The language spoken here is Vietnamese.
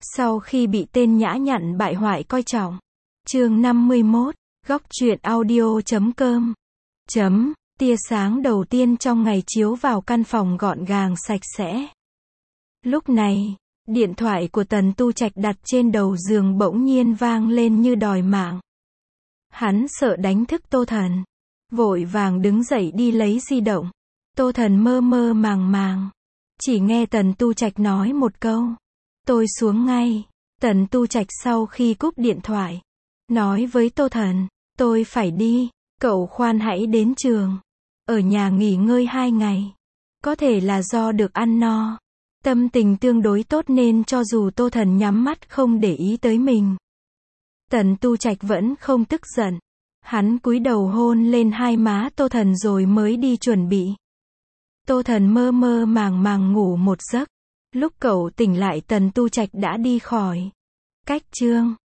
Sau khi bị tên nhã nhặn bại hoại coi trọng. Chương 51, góc truyện audio.com. Tia sáng đầu tiên trong ngày chiếu vào căn phòng gọn gàng sạch sẽ. Lúc này, điện thoại của Tần Tu Trạch đặt trên đầu giường bỗng nhiên vang lên như đòi mạng. Hắn sợ đánh thức Tô Thần, vội vàng đứng dậy đi lấy di động. Tô Thần mơ mơ màng màng, chỉ nghe Tần Tu Trạch nói một câu: "Tôi xuống ngay." Tần Tu Trạch sau khi cúp điện thoại, nói với Tô Thần: "Tôi phải đi, cậu khoan hãy đến trường, ở nhà nghỉ ngơi 2 ngày. Có thể là do được ăn no, tâm tình tương đối tốt nên cho dù Tô Thần nhắm mắt không để ý tới mình." Tần Tu Trạch vẫn không tức giận. Hắn cúi đầu hôn lên hai má Tô Thần rồi mới đi chuẩn bị. Tô Thần mơ mơ màng màng ngủ một giấc. Lúc cậu tỉnh lại Tần Tu Trạch đã đi khỏi. Cách chương